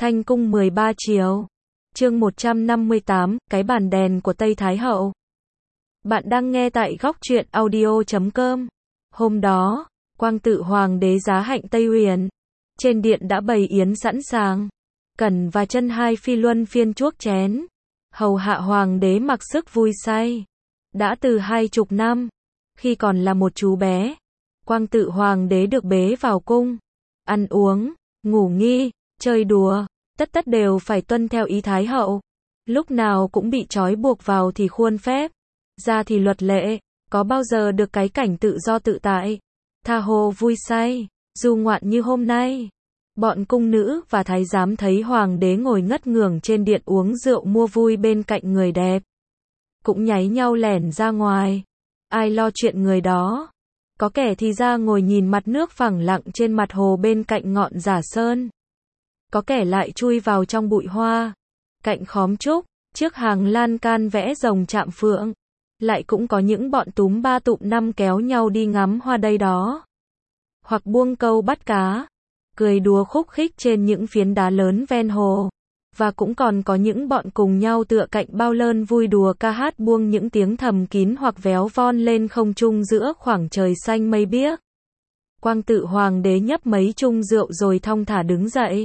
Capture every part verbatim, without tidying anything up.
Thanh cung mười ba chiều. Chương một trăm năm mươi tám, cái bàn đèn của Tây Thái Hậu. Bạn đang nghe tại góc truyện audio chấm com. Hôm đó, quang tự hoàng đế giá hạnh Tây Huyền. Trên điện đã bày yến sẵn sàng. Cẩn và chân hai phi luân phiên chuốc chén. Hầu hạ hoàng đế mặc sức vui say. Đã từ hai chục năm, khi còn là một chú bé, quang tự hoàng đế được bế vào cung. Ăn uống, ngủ nghỉ, chơi đùa, tất tất đều phải tuân theo ý Thái Hậu. Lúc nào cũng bị trói buộc vào thì khuôn phép, ra thì luật lệ, có bao giờ được cái cảnh tự do tự tại, tha hồ vui say, du ngoạn như hôm nay. Bọn cung nữ và thái giám thấy hoàng đế ngồi ngất ngưởng trên điện uống rượu mua vui bên cạnh người đẹp, cũng nháy nhau lẻn ra ngoài. Ai lo chuyện người đó. Có kẻ thì ra ngồi nhìn mặt nước phẳng lặng trên mặt hồ bên cạnh ngọn Giả Sơn. Có kẻ lại chui vào trong bụi hoa, cạnh khóm trúc, trước hàng lan can vẽ rồng chạm phượng. Lại cũng có những bọn túm ba tụm năm kéo nhau đi ngắm hoa đây đó. Hoặc buông câu bắt cá, cười đùa khúc khích trên những phiến đá lớn ven hồ. Và cũng còn có những bọn cùng nhau tựa cạnh bao lơn vui đùa ca hát buông những tiếng thầm kín hoặc véo von lên không trung giữa khoảng trời xanh mây biếc. Quang tự hoàng đế nhấp mấy chung rượu rồi thong thả đứng dậy.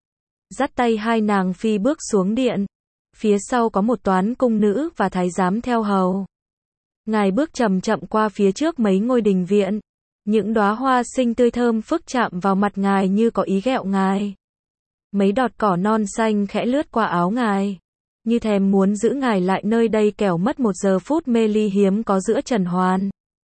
Dắt tay hai nàng phi bước xuống điện. Phía sau có một toán cung nữ và thái giám theo hầu. Ngài bước chậm chậm qua phía trước mấy ngôi đình viện. Những đóa hoa xinh tươi thơm phức chạm vào mặt ngài như có ý ghẹo ngài. Mấy đọt cỏ non xanh khẽ lướt qua áo ngài, như thèm muốn giữ ngài lại nơi đây kẻo mất một giờ phút mê ly hiếm có giữa trần hoàn.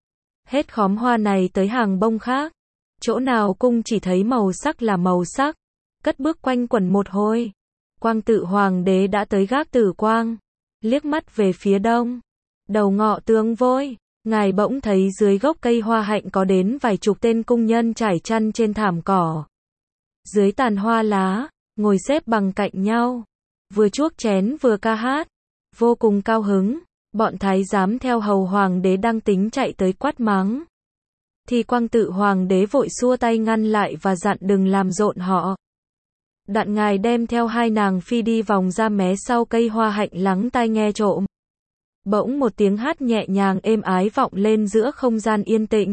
Hết khóm hoa này tới hàng bông khác, chỗ nào cung chỉ thấy màu sắc là màu sắc. Cất bước quanh quẩn một hồi, quang tự hoàng đế đã tới gác Tử Quang, liếc mắt về phía đông. Đầu ngọ tương vôi, ngài bỗng thấy dưới gốc cây hoa hạnh có đến vài chục tên cung nhân trải chăn trên thảm cỏ. Dưới tàn hoa lá, ngồi xếp bằng cạnh nhau, vừa chuốc chén vừa ca hát, vô cùng cao hứng. Bọn thái giám theo hầu hoàng đế đang tính chạy tới quát mắng, thì quang tự hoàng đế vội xua tay ngăn lại và dặn đừng làm rộn họ. Đặng ngài đem theo hai nàng phi đi vòng ra mé sau cây hoa hạnh lắng tai nghe trộm. Bỗng một tiếng hát nhẹ nhàng êm ái vọng lên giữa không gian yên tĩnh.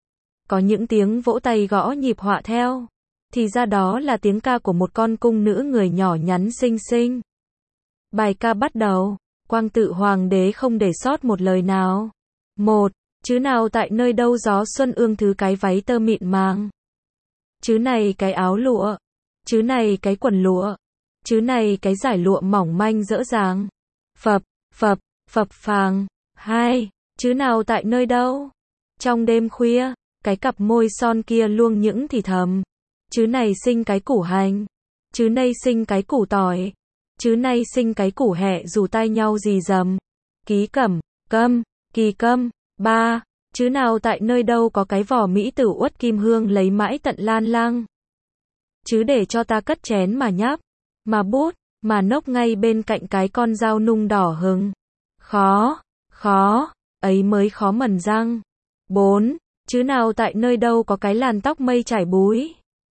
Có những tiếng vỗ tay gõ nhịp họa theo. Thì ra đó là tiếng ca của một con cung nữ người nhỏ nhắn xinh xinh. Bài ca bắt đầu, quang tự hoàng đế không để sót một lời nào. Một, chứ nào tại nơi đâu gió xuân ương thứ cái váy tơ mịn màng. Chứ này cái áo lụa. Chứ này cái quần lụa. Chứ này cái dải lụa mỏng manh dỡ dàng. Phập, phập, phập phàng. Hai, chứ nào tại nơi đâu. Trong đêm khuya, cái cặp môi son kia luông những thì thầm. Chứ này sinh cái củ hành. Chứ nay sinh cái củ tỏi. Chứ nay sinh cái củ hẹ rủ tay nhau rì rầm. Ký cẩm, câm, kỳ câm. Ba, chứ nào tại nơi đâu có cái vỏ mỹ tử uất kim hương lấy mãi tận lan lăng. Chứ để cho ta cất chén mà nhấp, mà bút, mà nốc ngay bên cạnh cái con dao nung đỏ hừng. Khó, khó, ấy mới khó mần răng. Bốn, chứ nào tại nơi đâu có cái làn tóc mây trải búi.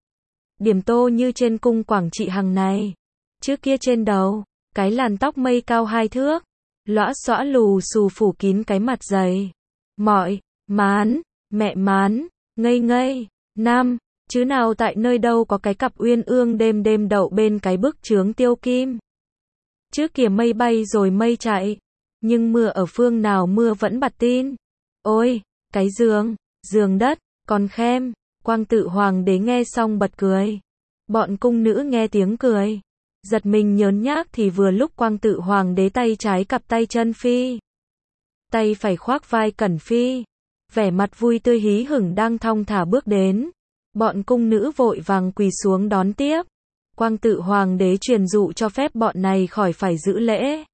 Điểm tô như trên cung Quảng Trị hằng này. Trước kia trên đầu, cái làn tóc mây cao hai thước, lõa xõa lù xù phủ kín cái mặt dày. Mọi, mán, mẹ mán, ngây ngây. Năm, chứ nào tại nơi đâu có cái cặp uyên ương đêm đêm đậu bên cái bức chướng tiêu kim. Trước kia mây bay rồi mây chạy, nhưng mưa ở phương nào mưa vẫn bặt tin. Ôi, cái giường, giường đất, còn khem. Quang tự hoàng đế nghe xong bật cười. Bọn cung nữ nghe tiếng cười, giật mình nhớn nhác thì vừa lúc quang tự hoàng đế tay trái cặp tay chân phi, tay phải khoác vai Cẩn phi, vẻ mặt vui tươi hí hửng đang thong thả bước đến. Bọn cung nữ vội vàng quỳ xuống đón tiếp. Quang tự hoàng đế truyền dụ cho phép bọn này khỏi phải giữ lễ.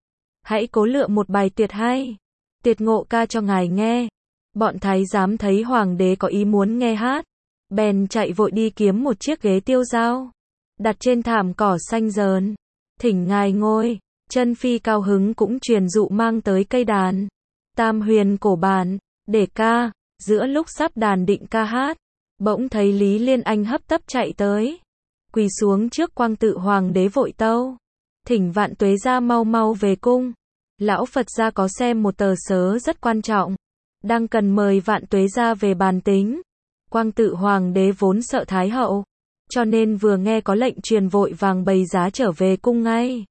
Hãy cố lựa một bài tuyệt hay, tuyệt ngộ ca cho ngài nghe. Bọn thái giám thấy hoàng đế có ý muốn nghe hát, bèn chạy vội đi kiếm một chiếc ghế tiêu dao, đặt trên thảm cỏ xanh dờn, thỉnh ngài ngồi. Chân phi cao hứng cũng truyền dụ mang tới cây đàn, tam huyền cổ bản, để ca. Giữa lúc sắp đàn định ca hát, bỗng thấy Lý Liên Anh hấp tấp chạy tới. quỳ xuống trước Quang Tự Hoàng đế vội tâu. Thỉnh Vạn Tuế gia mau mau về cung. Lão Phật gia có xem một tờ sớ rất quan trọng. Đang cần mời Vạn Tuế gia về bàn tính. Quang Tự Hoàng đế vốn sợ Thái hậu. Cho nên vừa nghe có lệnh truyền vội vàng bày giá trở về cung ngay.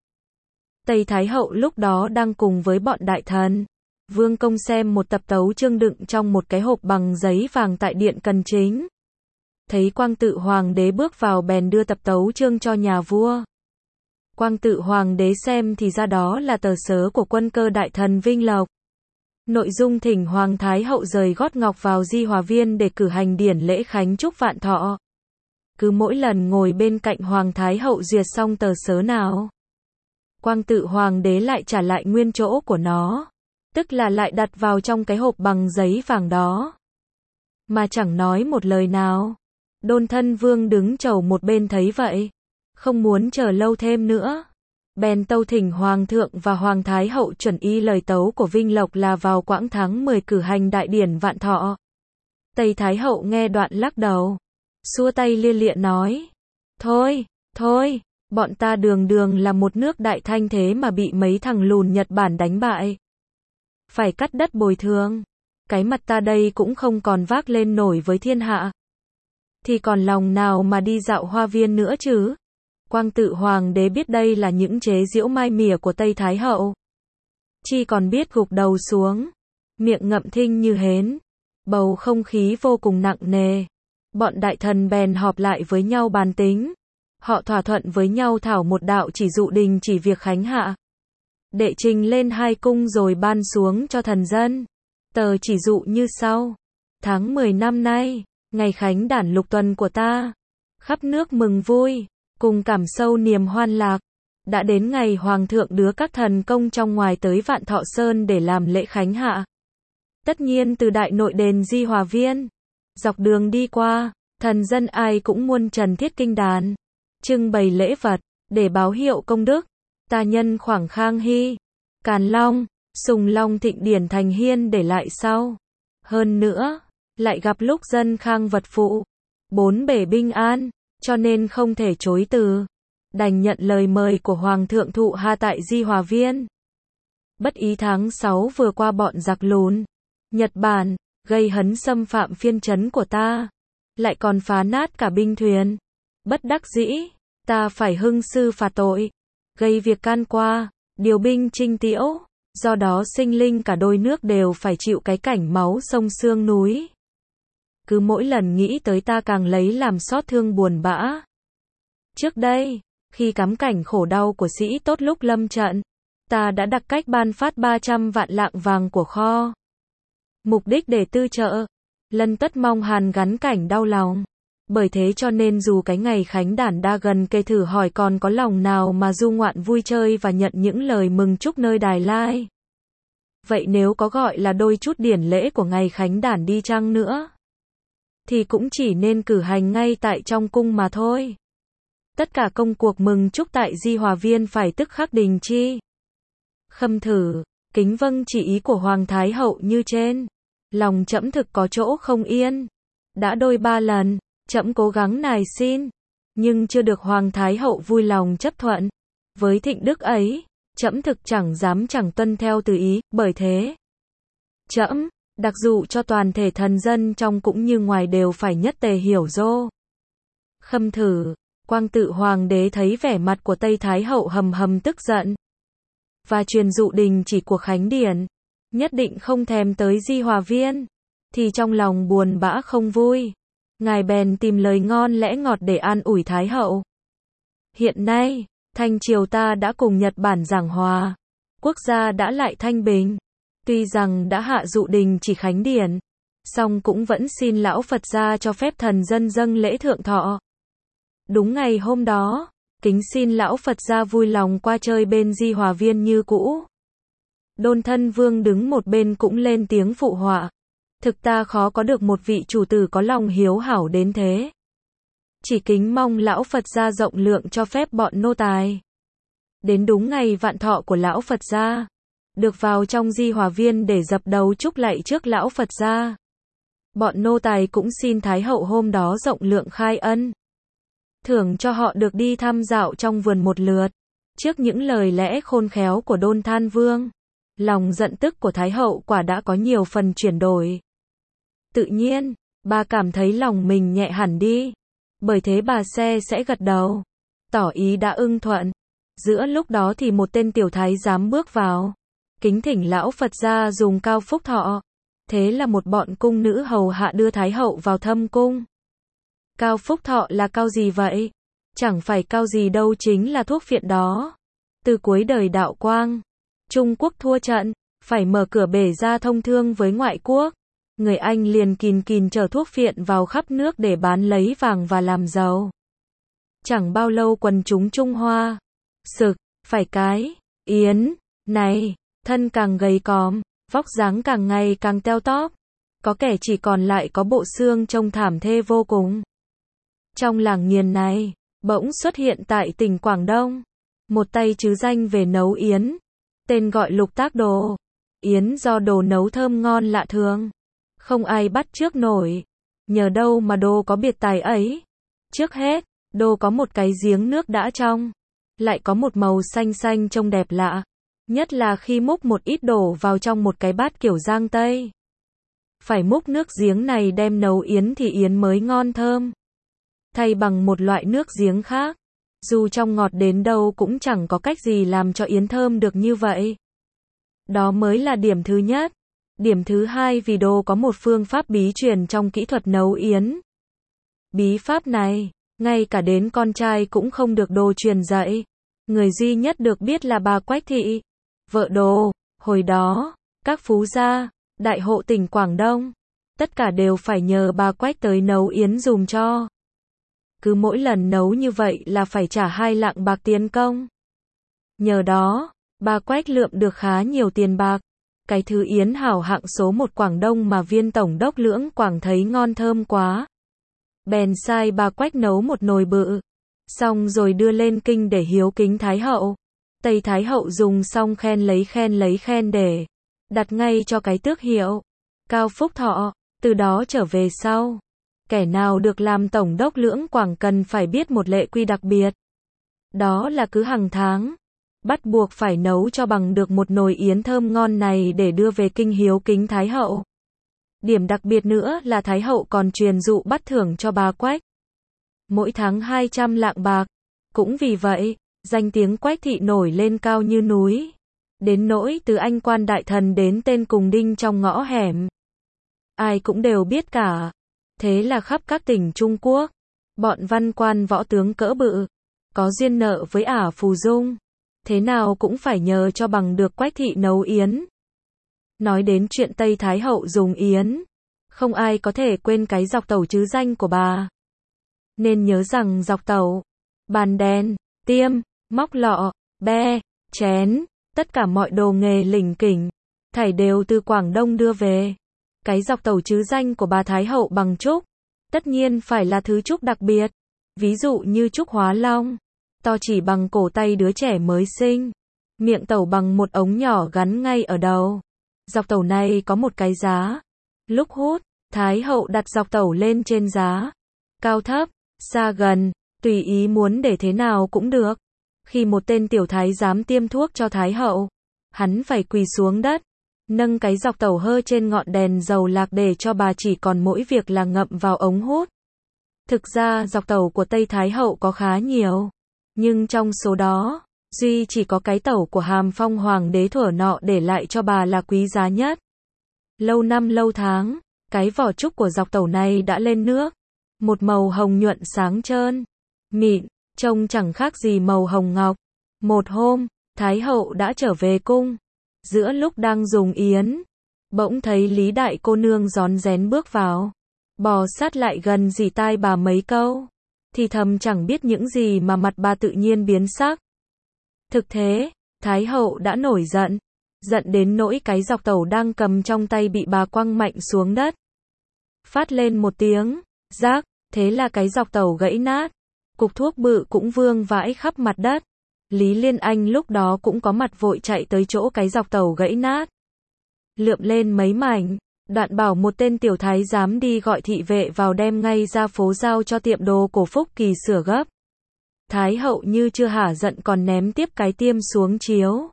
Tây Thái hậu lúc đó đang cùng với bọn đại thần. Vương công xem một tập tấu chương đựng trong một cái hộp bằng giấy vàng tại điện Cần Chính. Thấy Quang Tự Hoàng đế bước vào bèn đưa tập tấu chương cho nhà vua. Quang Tự Hoàng đế xem thì ra đó là tờ sớ của quân cơ đại thần Vinh Lộc. Nội dung thỉnh Hoàng Thái hậu rời gót ngọc vào Di Hòa Viên để cử hành điển lễ khánh chúc vạn thọ. Cứ mỗi lần ngồi bên cạnh Hoàng Thái hậu duyệt xong tờ sớ nào, Quang Tự Hoàng đế lại trả lại nguyên chỗ của nó. Tức là lại đặt vào trong cái hộp bằng giấy vàng đó. Mà chẳng nói một lời nào. Đôn Thân Vương đứng chầu một bên thấy vậy. Không muốn chờ lâu thêm nữa. Bèn tâu thỉnh Hoàng thượng và Hoàng Thái hậu chuẩn y lời tấu của Vinh Lộc là vào quãng tháng mười cử hành đại điển vạn thọ. Tây Thái hậu nghe đoạn lắc đầu. Xua tay lia lịa nói. Thôi, thôi, bọn ta đường đường là một nước đại thanh thế mà bị mấy thằng lùn Nhật Bản đánh bại. Phải cắt đất bồi thường. Cái mặt ta đây cũng không còn vác lên nổi với thiên hạ. Thì còn lòng nào mà đi dạo hoa viên nữa chứ? Quang Tự Hoàng đế biết đây là những chế giễu mai mỉa của Tây Thái hậu. Chi còn biết gục đầu xuống. Miệng ngậm thinh như hến. Bầu không khí vô cùng nặng nề. Bọn đại thần bèn họp lại với nhau bàn tính. Họ thỏa thuận với nhau thảo một đạo chỉ dụ đình chỉ việc khánh hạ. Đệ trình lên hai cung rồi ban xuống cho thần dân. Tờ chỉ dụ như sau. Tháng mười năm nay, ngày khánh đản lục tuần của ta. Khắp nước mừng vui, cùng cảm sâu niềm hoan lạc. Đã đến ngày Hoàng thượng đưa các thần công trong ngoài tới Vạn Thọ Sơn để làm lễ khánh hạ. Tất nhiên từ đại nội đền Di Hòa Viên. Dọc đường đi qua, thần dân ai cũng muôn trần thiết kinh đàn. Trưng bày lễ vật, để báo hiệu công đức. Ta nhân khoảng Khang Hy, Càn Long, Sùng Long thịnh điển thành hiên để lại sau. Hơn nữa, lại gặp lúc dân khang vật phụ, bốn bể bình an, cho nên không thể chối từ. Đành nhận lời mời của Hoàng thượng thụ ha tại Di Hòa Viên. Bất ý tháng sáu vừa qua bọn giặc lùn Nhật Bản gây hấn xâm phạm phiên trấn của ta, lại còn phá nát cả binh thuyền. Bất đắc dĩ, ta phải hưng sư phạt tội, gây việc can qua, điều binh trinh tiễu, do đó sinh linh cả đôi nước đều phải chịu cái cảnh máu sông xương núi. Cứ mỗi lần nghĩ tới ta càng lấy làm xót thương buồn bã. Trước đây, khi cắm cảnh khổ đau của sĩ tốt lúc lâm trận, ta đã đặt cách ban phát ba trăm vạn lạng vàng của kho. Mục đích để tư trợ, lân tất mong hàn gắn cảnh đau lòng. Bởi thế cho nên dù cái ngày khánh đản đa gần kề thử hỏi còn có lòng nào mà du ngoạn vui chơi và nhận những lời mừng chúc nơi Đài Lai. Vậy nếu có gọi là đôi chút điển lễ của ngày khánh đản đi chăng nữa, thì cũng chỉ nên cử hành ngay tại trong cung mà thôi. Tất cả công cuộc mừng chúc tại Di Hòa Viên phải tức khắc đình chi. Khâm thử, kính vâng chỉ ý của Hoàng Thái hậu như trên. Lòng trẫm thực có chỗ không yên. Đã đôi ba lần, trẫm cố gắng nài xin, nhưng chưa được Hoàng Thái hậu vui lòng chấp thuận. Với thịnh đức ấy, trẫm thực chẳng dám chẳng tuân theo từ ý, bởi thế trẫm đặc dụ cho toàn thể thần dân trong cũng như ngoài đều phải nhất tề hiểu dô. Khâm thử, Quang Tự Hoàng đế thấy vẻ mặt của Tây Thái hậu hầm hầm tức giận, và truyền dụ đình chỉ cuộc khánh điển, nhất định không thèm tới Di Hòa Viên, thì trong lòng buồn bã không vui. Ngài bèn tìm lời ngon lẽ ngọt để an ủi Thái hậu. Hiện nay, Thanh triều ta đã cùng Nhật Bản giảng hòa, quốc gia đã lại thanh bình. Tuy rằng đã hạ dụ đình chỉ khánh điển, song cũng vẫn xin lão Phật gia cho phép thần dân dâng lễ thượng thọ. Đúng ngày hôm đó, kính xin lão Phật gia vui lòng qua chơi bên Di Hòa Viên như cũ. Đôn Thân Vương đứng một bên cũng lên tiếng phụ họa. Thực ta khó có được một vị chủ tử có lòng hiếu hảo đến thế. Chỉ kính mong lão Phật gia rộng lượng cho phép bọn nô tài. Đến đúng ngày vạn thọ của lão Phật gia, được vào trong Di Hòa Viên để dập đầu chúc lạy trước lão Phật gia. Bọn nô tài cũng xin Thái hậu hôm đó rộng lượng khai ân. thưởng cho họ được đi thăm dạo trong vườn một lượt. Trước những lời lẽ khôn khéo của Đôn Than Vương, lòng giận tức của Thái hậu quả đã có nhiều phần chuyển đổi. Tự nhiên, bà cảm thấy lòng mình nhẹ hẳn đi. Bởi thế bà se sẽ gật đầu, tỏ ý đã ưng thuận. Giữa lúc đó thì một tên tiểu thái giám bước vào, kính thỉnh lão Phật gia dùng cao phúc thọ. Thế là một bọn cung nữ hầu hạ đưa Thái hậu vào thâm cung. Cao phúc thọ là cao gì vậy? Chẳng phải cao gì đâu, chính là thuốc phiện đó. Từ cuối đời đạo quang, Trung Quốc thua trận, phải mở cửa bể ra thông thương với ngoại quốc. Người Anh liền kìn kìn chở thuốc phiện vào khắp nước để bán lấy vàng và làm giàu. Chẳng bao lâu quần chúng Trung Hoa sực, phải cái Yến này, thân càng gầy còm, vóc dáng càng ngày càng teo tóp. Có kẻ chỉ còn lại có bộ xương trông thảm thê vô cùng. Trong làng nghiền này, bỗng xuất hiện tại tỉnh Quảng Đông một tay chứ danh về nấu yến, tên gọi Lục Tác Đồ. Yến do Đồ nấu thơm ngon lạ thường, không ai bắt chước nổi. Nhờ đâu mà Đồ có biệt tài ấy? Trước hết, Đồ có một cái giếng nước đã trong, lại có một màu xanh xanh trông đẹp lạ. Nhất là khi múc một ít đổ vào trong một cái bát kiểu Giang Tây. Phải múc nước giếng này đem nấu yến thì yến mới ngon thơm. Thay bằng một loại nước giếng khác, dù trong ngọt đến đâu cũng chẳng có cách gì làm cho yến thơm được như vậy. Đó mới là điểm thứ nhất. Điểm thứ hai, vì Đồ có một phương pháp bí truyền trong kỹ thuật nấu yến. Bí pháp này, ngay cả đến con trai cũng không được Đồ truyền dạy. Người duy nhất được biết là bà Quách Thị, vợ Đồ. Hồi đó, các phú gia, đại hộ tỉnh Quảng Đông, tất cả đều phải nhờ bà Quách tới nấu yến dùm cho. Cứ mỗi lần nấu như vậy là phải trả hai lạng bạc tiền công. Nhờ đó, bà Quách lượm được khá nhiều tiền bạc. Cái thứ yến hảo hạng số một Quảng Đông mà viên tổng đốc Lưỡng Quảng thấy ngon thơm quá, bèn sai bà Quách nấu một nồi bự, xong rồi đưa lên kinh để hiếu kính Thái hậu. Tây Thái hậu dùng xong khen lấy khen lấy khen để đặt ngay cho cái tước hiệu Cao Phúc Thọ. Từ đó trở về sau, kẻ nào được làm tổng đốc Lưỡng Quảng cần phải biết một lệ quy đặc biệt. Đó là cứ hàng tháng, bắt buộc phải nấu cho bằng được một nồi yến thơm ngon này để đưa về kinh hiếu kính Thái hậu. Điểm đặc biệt nữa là Thái hậu còn truyền dụ bắt thưởng cho bà Quách. Mỗi tháng hai trăm lạng bạc. Cũng vì vậy, danh tiếng Quách Thị nổi lên cao như núi. Đến nỗi từ anh quan đại thần đến tên cùng đinh trong ngõ hẻm, ai cũng đều biết cả. Thế là khắp các tỉnh Trung Quốc, bọn văn quan võ tướng cỡ bự, có duyên nợ với ả Phù Dung, thế nào cũng phải nhờ cho bằng được Quách Thị nấu yến. Nói đến chuyện Tây Thái hậu dùng yến, không ai có thể quên cái dọc tẩu chứ danh của bà. Nên nhớ rằng dọc tẩu, bàn đèn, tiêm, móc lọ, be, chén, tất cả mọi đồ nghề lỉnh kỉnh, thảy đều từ Quảng Đông đưa về. Cái dọc tẩu chứ danh của bà Thái hậu bằng trúc, tất nhiên phải là thứ trúc đặc biệt. Ví dụ như trúc Hóa Long, to chỉ bằng cổ tay đứa trẻ mới sinh. Miệng tẩu bằng một ống nhỏ gắn ngay ở đầu. Dọc tẩu này có một cái giá. Lúc hút, Thái hậu đặt dọc tẩu lên trên giá. Cao thấp, xa gần, tùy ý muốn để thế nào cũng được. Khi một tên tiểu thái giám tiêm thuốc cho Thái hậu, hắn phải quỳ xuống đất, nâng cái dọc tẩu hơ trên ngọn đèn dầu lạc để cho bà chỉ còn mỗi việc là ngậm vào ống hút. Thực ra dọc tẩu của Tây Thái hậu có khá nhiều, nhưng trong số đó, duy chỉ có cái tẩu của Hàm Phong hoàng đế thuở nọ để lại cho bà là quý giá nhất. Lâu năm lâu tháng, cái vỏ trúc của dọc tẩu này đã lên nước, một màu hồng nhuận sáng trơn, mịn, trông chẳng khác gì màu hồng ngọc. Một hôm, Thái hậu đã trở về cung, giữa lúc đang dùng yến, bỗng thấy Lý đại cô nương rón rén bước vào, bò sát lại gần dì tai bà mấy câu, thì thầm chẳng biết những gì mà mặt bà tự nhiên biến sắc. Thực thế, Thái hậu đã nổi giận, giận đến nỗi cái dọc tẩu đang cầm trong tay bị bà quăng mạnh xuống đất. Phát lên một tiếng, rác, thế là cái dọc tẩu gãy nát, cục thuốc bự cũng vương vãi khắp mặt đất. Lý Liên Anh lúc đó cũng có mặt vội chạy tới chỗ cái dọc tẩu gãy nát. Lượm lên mấy mảnh, Đoạn bảo một tên tiểu thái giám đi gọi thị vệ vào đem ngay ra phố giao cho tiệm đồ cổ Phúc Kỳ sửa gấp. Thái hậu như chưa hả giận còn ném tiếp cái tiêm xuống chiếu.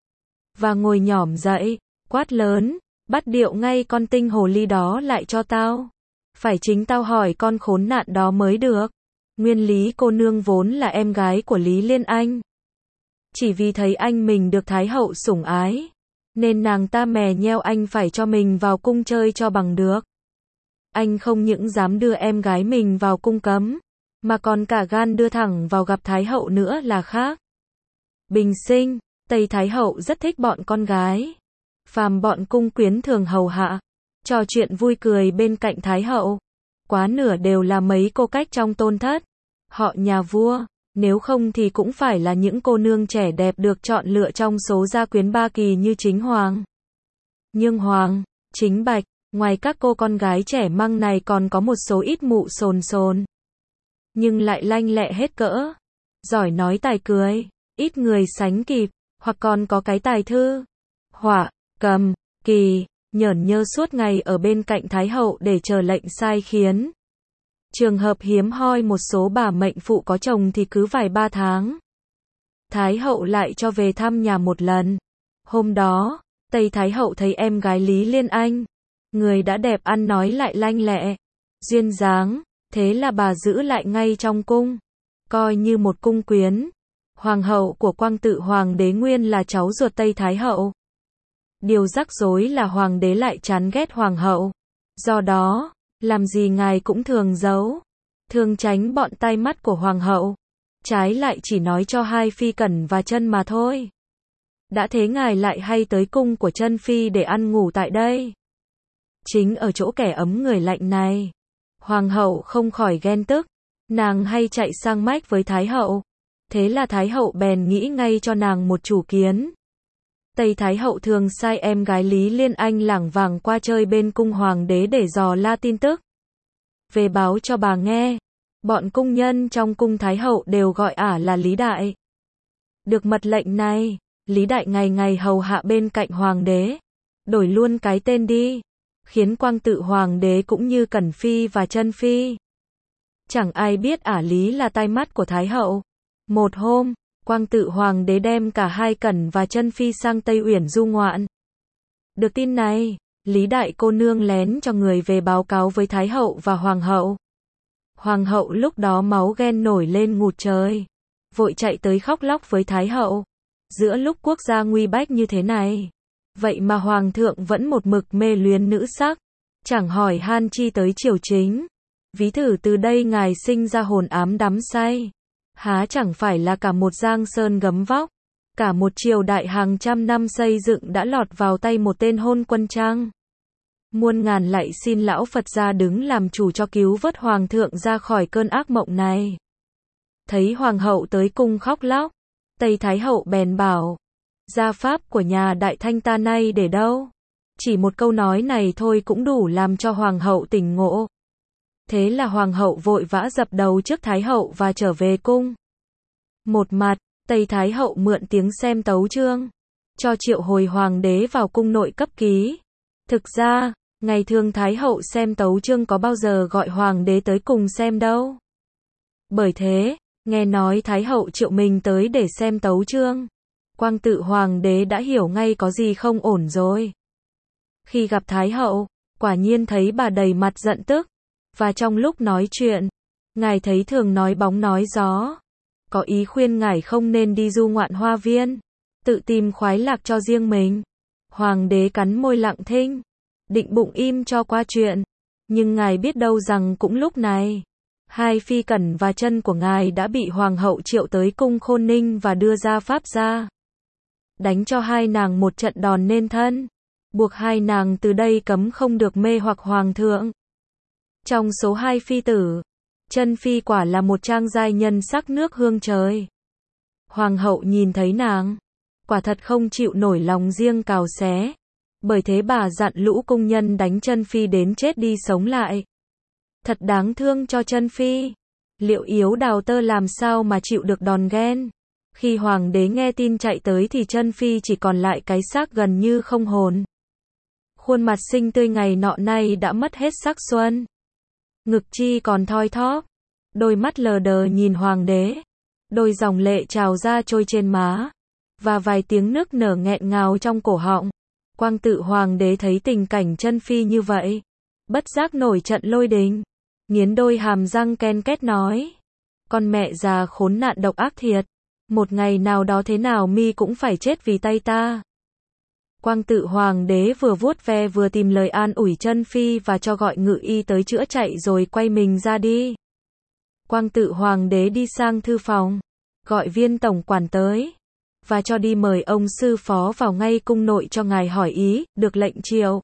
Và ngồi nhỏm dậy, quát lớn, bắt điệu ngay con tinh hồ ly đó lại cho tao. Phải chính tao hỏi con khốn nạn đó mới được. Nguyên Lý cô nương vốn là em gái của Lý Liên Anh. Chỉ vì thấy anh mình được Thái hậu sủng ái, nên nàng ta mè nheo anh phải cho mình vào cung chơi cho bằng được. Anh không những dám đưa em gái mình vào cung cấm, mà còn cả gan đưa thẳng vào gặp Thái hậu nữa là khác. Bình sinh, Tây Thái hậu rất thích bọn con gái. Phàm bọn cung quyến thường hầu hạ, trò chuyện vui cười bên cạnh Thái hậu. Quá nửa đều là mấy cô cách trong tôn thất, họ nhà vua, nếu không thì cũng phải là những cô nương trẻ đẹp được chọn lựa trong số gia quyến ba kỳ như chính Hoàng, Nhưng Hoàng, Chính Bạch. Ngoài các cô con gái trẻ măng này còn có một số ít mụ sồn sồn, nhưng lại lanh lẹ hết cỡ, giỏi nói tài cười, ít người sánh kịp, hoặc còn có cái tài thư, họa, cầm, kỳ, nhởn nhơ suốt ngày ở bên cạnh Thái hậu để chờ lệnh sai khiến. Trường hợp hiếm hoi một số bà mệnh phụ có chồng thì cứ vài ba tháng, Thái hậu lại cho về thăm nhà một lần. Hôm đó, Tây Thái hậu thấy em gái Lý Liên Anh, người đã đẹp ăn nói lại lanh lẹ, duyên dáng, thế là bà giữ lại ngay trong cung, coi như một cung quyến. Hoàng hậu của Quang Tự Hoàng đế nguyên là cháu ruột Tây Thái hậu. Điều rắc rối là hoàng đế lại chán ghét hoàng hậu. Do đó, làm gì ngài cũng thường giấu, thường tránh bọn tai mắt của hoàng hậu. Trái lại chỉ nói cho hai phi Cẩn và Chân mà thôi. Đã thế ngài lại hay tới cung của Chân phi để ăn ngủ tại đây. Chính ở chỗ kẻ ấm người lạnh này, hoàng hậu không khỏi ghen tức, nàng hay chạy sang mách với Thái hậu. Thế là Thái hậu bèn nghĩ ngay cho nàng một chủ kiến. Tây Thái hậu thường sai em gái Lý Liên Anh lảng vảng qua chơi bên cung hoàng đế để dò la tin tức, về báo cho bà nghe. Bọn cung nhân trong cung Thái hậu đều gọi ả là Lý Đại. Được mật lệnh này, Lý Đại ngày ngày hầu hạ bên cạnh hoàng đế, đổi luôn cái tên đi, khiến Quang Tự Hoàng đế cũng như Cẩn phi và Chân phi, chẳng ai biết ả Lý là tai mắt của Thái hậu. Một hôm, Quang Tự Hoàng đế đem cả hai Cẩn và Chân phi sang Tây Uyển du ngoạn. Được tin này, Lý Đại cô nương lén cho người về báo cáo với Thái hậu và Hoàng hậu. Hoàng hậu lúc đó máu ghen nổi lên ngút trời, vội chạy tới khóc lóc với Thái hậu. Giữa lúc quốc gia nguy bách như thế này, vậy mà Hoàng thượng vẫn một mực mê luyến nữ sắc, chẳng hỏi han chi tới triều chính. Ví thử từ đây ngài sinh ra hồn ám đắm say, há chẳng phải là cả một giang sơn gấm vóc, cả một triều đại hàng trăm năm xây dựng đã lọt vào tay một tên hôn quân chăng? Muôn ngàn lạy xin lão Phật ra đứng làm chủ cho cứu vớt hoàng thượng ra khỏi cơn ác mộng này. Thấy hoàng hậu tới cung khóc lóc, Tây Thái hậu bèn bảo, gia pháp của nhà Đại Thanh ta nay để đâu? Chỉ một câu nói này thôi cũng đủ làm cho hoàng hậu tỉnh ngộ. Thế là hoàng hậu vội vã dập đầu trước Thái hậu và trở về cung. Một mặt, Tây Thái hậu mượn tiếng xem tấu chương, cho triệu hồi hoàng đế vào cung nội cấp ký. Thực ra, ngày thường Thái hậu xem tấu chương có bao giờ gọi hoàng đế tới cùng xem đâu. Bởi thế, nghe nói Thái hậu triệu mình tới để xem tấu chương, Quang Tự Hoàng đế đã hiểu ngay có gì không ổn rồi. Khi gặp Thái hậu, quả nhiên thấy bà đầy mặt giận tức, và trong lúc nói chuyện, ngài thấy thường nói bóng nói gió, có ý khuyên ngài không nên đi du ngoạn hoa viên, tự tìm khoái lạc cho riêng mình. Hoàng đế cắn môi lặng thinh, định bụng im cho qua chuyện, nhưng ngài biết đâu rằng cũng lúc này, hai phi Cẩn và Chân của ngài đã bị hoàng hậu triệu tới cung Khôn Ninh và đưa ra pháp ra, đánh cho hai nàng một trận đòn nên thân, buộc hai nàng từ đây cấm không được mê hoặc hoàng thượng. Trong số hai phi tử, Chân phi quả là một trang giai nhân sắc nước hương trời. Hoàng hậu nhìn thấy nàng, quả thật không chịu nổi lòng riêng cào xé. Bởi thế bà dặn lũ cung nhân đánh Chân phi đến chết đi sống lại. Thật đáng thương cho Chân phi. Liệu yếu đào tơ làm sao mà chịu được đòn ghen. Khi hoàng đế nghe tin chạy tới thì Chân phi chỉ còn lại cái xác gần như không hồn. Khuôn mặt xinh tươi ngày nọ nay đã mất hết sắc xuân. Ngực chi còn thoi thóp, đôi mắt lờ đờ nhìn hoàng đế, đôi dòng lệ trào ra trôi trên má, và vài tiếng nức nở nghẹn ngào trong cổ họng. Quang tự hoàng đế thấy tình cảnh chân phi như vậy, bất giác nổi trận lôi đình, nghiến đôi hàm răng ken két nói: con mẹ già khốn nạn độc ác thiệt, một ngày nào đó thế nào mi cũng phải chết vì tay ta. Quang tự hoàng đế vừa vuốt ve vừa tìm lời an ủi chân phi và cho gọi ngự y tới chữa chạy rồi quay mình ra đi. Quang tự hoàng đế đi sang thư phòng, gọi viên tổng quản tới, và cho đi mời ông sư phó vào ngay cung nội cho ngài hỏi ý, được lệnh triệu.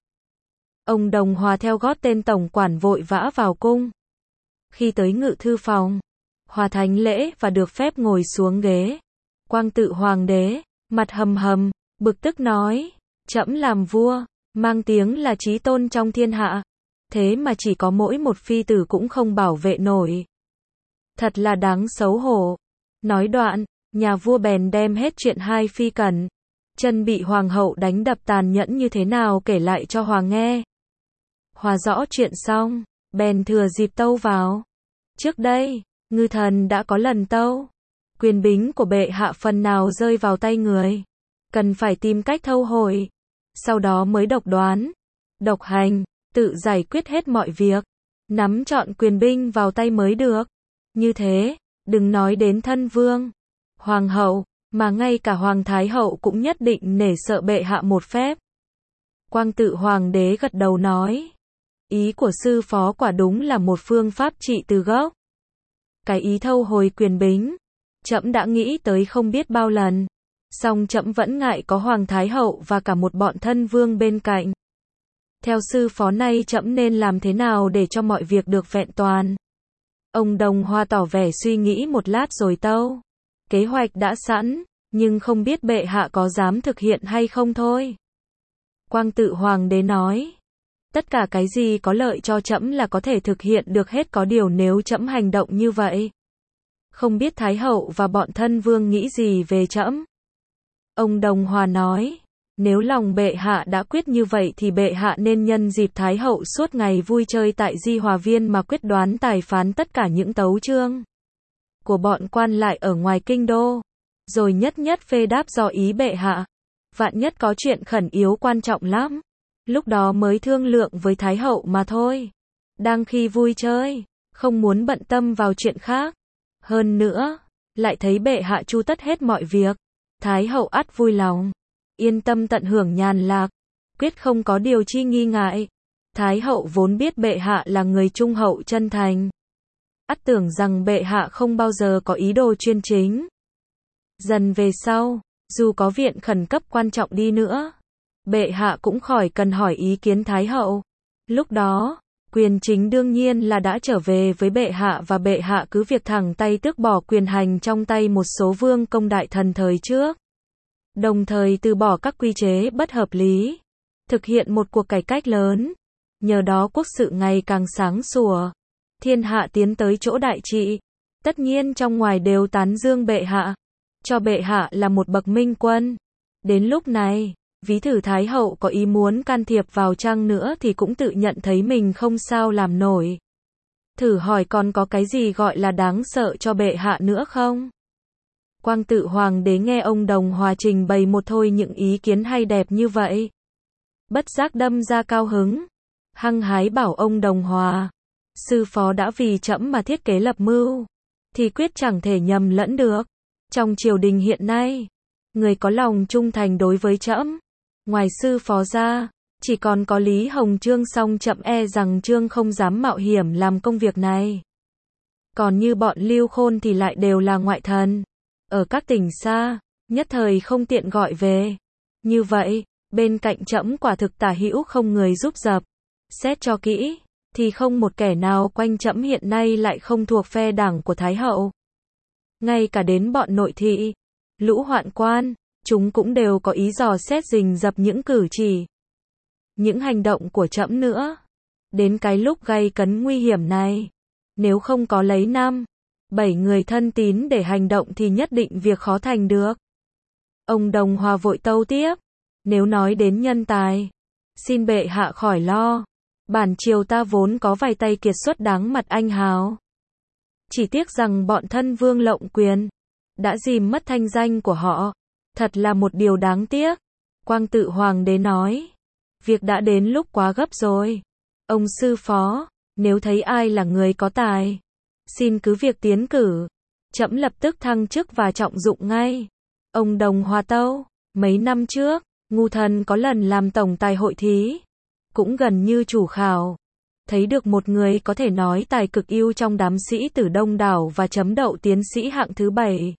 Ông Đồng Hòa theo gót tên tổng quản vội vã vào cung. Khi tới ngự thư phòng, Hòa thánh lễ và được phép ngồi xuống ghế. Quang tự hoàng đế, mặt hầm hầm, bực tức nói: trẫm làm vua, mang tiếng là chí tôn trong thiên hạ, thế mà chỉ có mỗi một phi tử cũng không bảo vệ nổi. Thật là đáng xấu hổ. Nói đoạn, nhà vua bèn đem hết chuyện hai phi cẩn chân bị hoàng hậu đánh đập tàn nhẫn như thế nào kể lại cho Hòa nghe. Hòa rõ chuyện xong, bèn thừa dịp tâu vào. Trước đây, ngư thần đã có lần tâu, quyền bính của bệ hạ phần nào rơi vào tay người, cần phải tìm cách thâu hồi, sau đó mới độc đoán, độc hành, tự giải quyết hết mọi việc, nắm trọn quyền binh vào tay mới được. Như thế, đừng nói đến thân vương, hoàng hậu, mà ngay cả hoàng thái hậu cũng nhất định nể sợ bệ hạ một phép. Quang tự hoàng đế gật đầu nói: ý của sư phó quả đúng là một phương pháp trị từ gốc. Cái ý thâu hồi quyền bính, trẫm đã nghĩ tới không biết bao lần, song trẫm vẫn ngại có hoàng thái hậu và cả một bọn thân vương bên cạnh. Theo sư phó nay trẫm nên làm thế nào để cho mọi việc được vẹn toàn? Ông Đồng Hòa tỏ vẻ suy nghĩ một lát rồi tâu: kế hoạch đã sẵn, nhưng không biết bệ hạ có dám thực hiện hay không thôi. Quang tự hoàng đế nói: tất cả cái gì có lợi cho trẫm là có thể thực hiện được hết, có điều nếu trẫm hành động như vậy, không biết thái hậu và bọn thân vương nghĩ gì về trẫm. Ông Đồng Hòa nói: nếu lòng bệ hạ đã quyết như vậy thì bệ hạ nên nhân dịp thái hậu suốt ngày vui chơi tại Di Hòa Viên mà quyết đoán tài phán tất cả những tấu chương của bọn quan lại ở ngoài kinh đô, rồi nhất nhất phê đáp dò ý bệ hạ. Vạn nhất có chuyện khẩn yếu quan trọng lắm, lúc đó mới thương lượng với thái hậu mà thôi. Đang khi vui chơi, không muốn bận tâm vào chuyện khác. Hơn nữa, lại thấy bệ hạ chu tất hết mọi việc, thái hậu ắt vui lòng, yên tâm tận hưởng nhàn lạc, quyết không có điều chi nghi ngại. Thái hậu vốn biết bệ hạ là người trung hậu chân thành, ắt tưởng rằng bệ hạ không bao giờ có ý đồ chuyên chính. Dần về sau, dù có viện khẩn cấp quan trọng đi nữa, bệ hạ cũng khỏi cần hỏi ý kiến thái hậu. Lúc đó, quyền chính đương nhiên là đã trở về với bệ hạ và bệ hạ cứ việc thẳng tay tước bỏ quyền hành trong tay một số vương công đại thần thời trước. Đồng thời từ bỏ các quy chế bất hợp lý, thực hiện một cuộc cải cách lớn. Nhờ đó quốc sự ngày càng sáng sủa, thiên hạ tiến tới chỗ đại trị. Tất nhiên trong ngoài đều tán dương bệ hạ, cho bệ hạ là một bậc minh quân. Đến lúc này, ví thử thái hậu có ý muốn can thiệp vào chăng nữa thì cũng tự nhận thấy mình không sao làm nổi. Thử hỏi còn có cái gì gọi là đáng sợ cho bệ hạ nữa không? Quang tự hoàng đế nghe ông Đồng Hòa trình bày một thôi những ý kiến hay đẹp như vậy, bất giác đâm ra cao hứng, hăng hái bảo ông Đồng Hòa: sư phó đã vì trẫm mà thiết kế lập mưu, thì quyết chẳng thể nhầm lẫn được. Trong triều đình hiện nay, người có lòng trung thành đối với trẫm, ngoài sư phó ra, chỉ còn có Lý Hồng Chương, song trẫm e rằng Chương không dám mạo hiểm làm công việc này. Còn như bọn Lưu Khôn thì lại đều là ngoại thần, ở các tỉnh xa, nhất thời không tiện gọi về. Như vậy, bên cạnh trẫm quả thực tả hữu không người giúp dập. Xét cho kỹ, thì không một kẻ nào quanh trẫm hiện nay lại không thuộc phe đảng của Thái hậu. Ngay cả đến bọn nội thị, lũ hoạn quan, chúng cũng đều có ý dò xét rình rập những cử chỉ, những hành động của trẫm nữa. Đến cái lúc gay cấn nguy hiểm này, nếu không có lấy năm, bảy người thân tín để hành động thì nhất định việc khó thành được. Ông Đồng Hòa vội tâu tiếp: nếu nói đến nhân tài, Xin bệ hạ khỏi lo. Bản triều ta vốn có vài tay kiệt xuất đáng mặt anh hào. Chỉ tiếc rằng bọn thân vương lộng quyền, đã dìm mất thanh danh của họ. Thật là một điều đáng tiếc. Quang tự hoàng đế nói. Việc đã đến lúc quá gấp rồi. Ông sư phó, nếu thấy ai là người có tài, xin cứ việc tiến cử. Trẫm lập tức thăng chức và trọng dụng ngay. Ông Đồng Hòa Tâu, mấy năm trước, ngu thần có lần làm tổng tài hội thí, cũng gần như chủ khảo. Thấy được một người có thể nói tài cực ưu trong đám sĩ tử đông đảo và chấm đậu tiến sĩ hạng thứ bảy.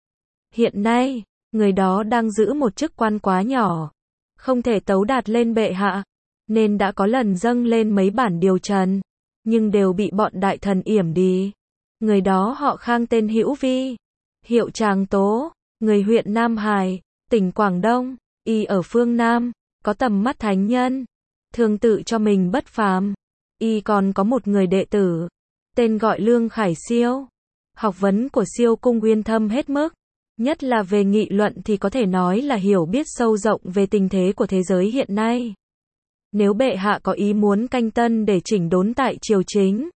Hiện nay, người đó đang giữ một chức quan quá nhỏ, không thể tấu đạt lên bệ hạ, nên đã có lần dâng lên mấy bản điều trần, nhưng đều bị bọn đại thần yểm đi. Người đó họ Khang tên Hữu Vi, hiệu Tràng Tố, người huyện Nam Hải, tỉnh Quảng Đông, y ở phương Nam, có tầm mắt thánh nhân, thường tự cho mình bất phàm. Y còn có một người đệ tử, tên gọi Lương Khải Siêu. Học vấn của Siêu cung uyên thâm hết mức, nhất là về nghị luận thì có thể nói là hiểu biết sâu rộng về tình thế của thế giới hiện nay. Nếu bệ hạ có ý muốn canh tân để chỉnh đốn tại triều chính,